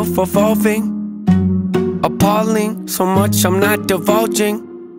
myself evolving, appalling, so much I'm not divulging.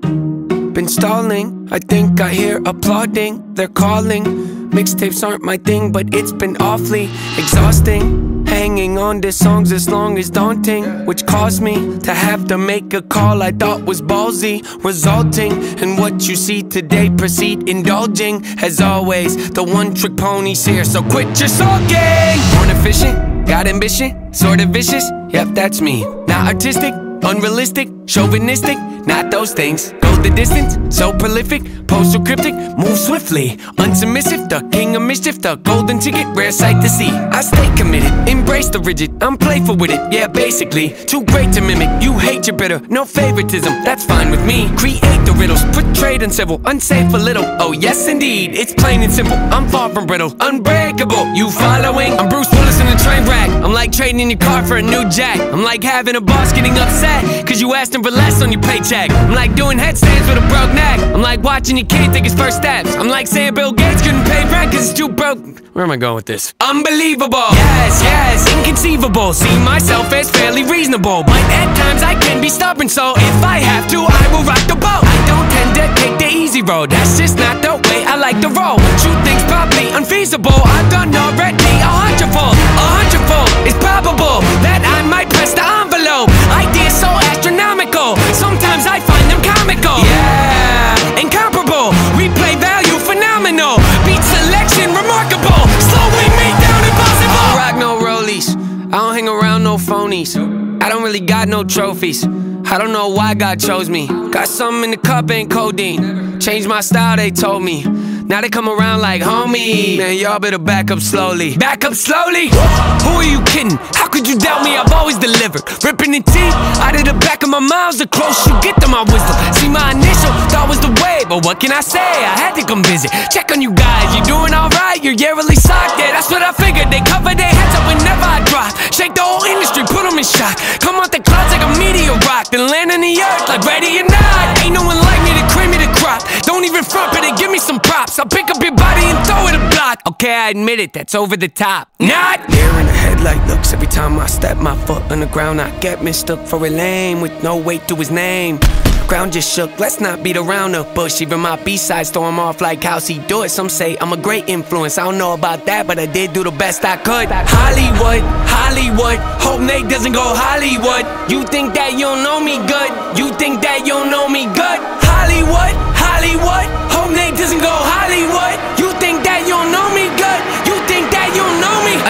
Been stalling, I think I hear applauding. They're calling, mixtapes aren't my thing, but it's been awfully exhausting. Hanging on to songs as long as daunting, which caused me to have to make a call I thought was ballsy, resulting in what you see today. Proceed indulging, as always, the one-trick pony's here, so quit your sulking. Born efficient, got ambition, sorta vicious, yep, that's me. Not artistic, unrealistic, chauvinistic, not those things. Go the distance, so prolific, pose so cryptic, move swiftly, unsubmissive, the king of mischief, the golden ticket, rare sight to see. I stay committed, embrace the rigid, I'm playful with it, yeah, basically. Too great to mimic, you hate your bitter, no favoritism, that's fine with me. Create the riddles, portrayed in civil, unsafe a little, oh yes indeed, it's plain and simple, I'm far from brittle, unbreakable, you following? I'm Bruce Willis in a train wreck, I'm like trading in your car for a new jack. I'm like having a boss getting upset, cause you asked him for less on your paycheck. I'm like doing headstands with a broke neck. I'm like watching your kid take his first steps. I'm like saying Bill Gates couldn't pay rent cause it's too broke. Where am I going with this? Unbelievable, yes, yes, inconceivable. See myself as fairly reasonable, but at times I can be stubborn, so if I have to, I will rock the boat. I don't tend to take the easy road, that's just not the way I like to roll. Shoot things probably unfeasible, I've done already a hundredfold. A hundredfold, it's probable that I might press the envelope. Ideas so astronomical, sometimes I find them comical. Yeah, incomparable, replay value phenomenal, beat selection remarkable, slowing me down impossible. I don't rock no rollies, I don't hang around no phonies, I don't really got no trophies, I don't know why God chose me. Got something in the cup, ain't codeine. Changed my style, they told me. Now they come around like homie. Man, y'all better back up slowly. Back up slowly? Who are you kidding? How could you doubt me? I've always delivered. Ripping the teeth out of the back of my mouth. The closer you get to my wisdom. See, my initial thought was the way, but what can I say? I had to come visit. Check on you guys, you doing alright? You're yearly socked, yeah, that's what I figured. They cover their heads up whenever I drop. Shake the whole industry, put them in shock. Come out the clouds like a meteor rock, then land on the earth like ready or not. Ain't no one like me to cream me the crop. Don't even front, better give me some props. I'll pick up your body and throw it a block. Okay, I admit it, that's over the top. Not deer in the headlight looks. Every time I step my foot on the ground, I get mistook for a lame with no weight to his name. Ground just shook, let's not beat around the bush. Even my B-sides throw him off like how's he do it. Some say I'm a great influence, I don't know about that, but I did do the best I could. Hollywood, Hollywood, hope Nate doesn't go Hollywood. You think that you don't know me good, you think that you don't know me good. Hollywood, Hollywood, hope Nate doesn't go Hollywood. You think that you don't know me good, you think that you don't know me.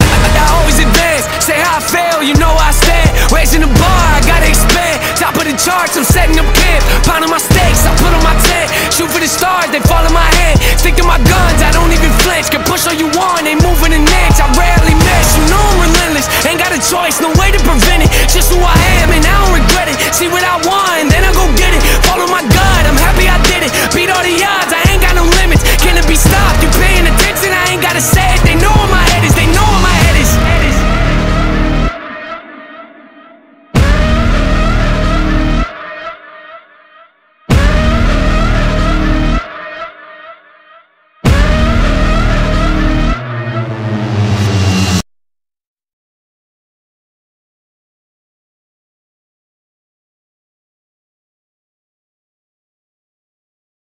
I always advance, say how I fail, you know I stand. Raising the bar, I gotta expand. Top of the charts, I'm setting up camp. Pounding my stakes, I put on my tent. Shoot for the stars, they fall in my hand. Stick to my guns, I don't even flinch. Can push all you want, ain't moving an inch. I rarely miss, you know I'm relentless. Ain't got a choice, no way to prevent it. Just who I am and I don't regret it. See what I want, then I go get it. Follow my gut, I'm happy I did it. Beat all the odds, I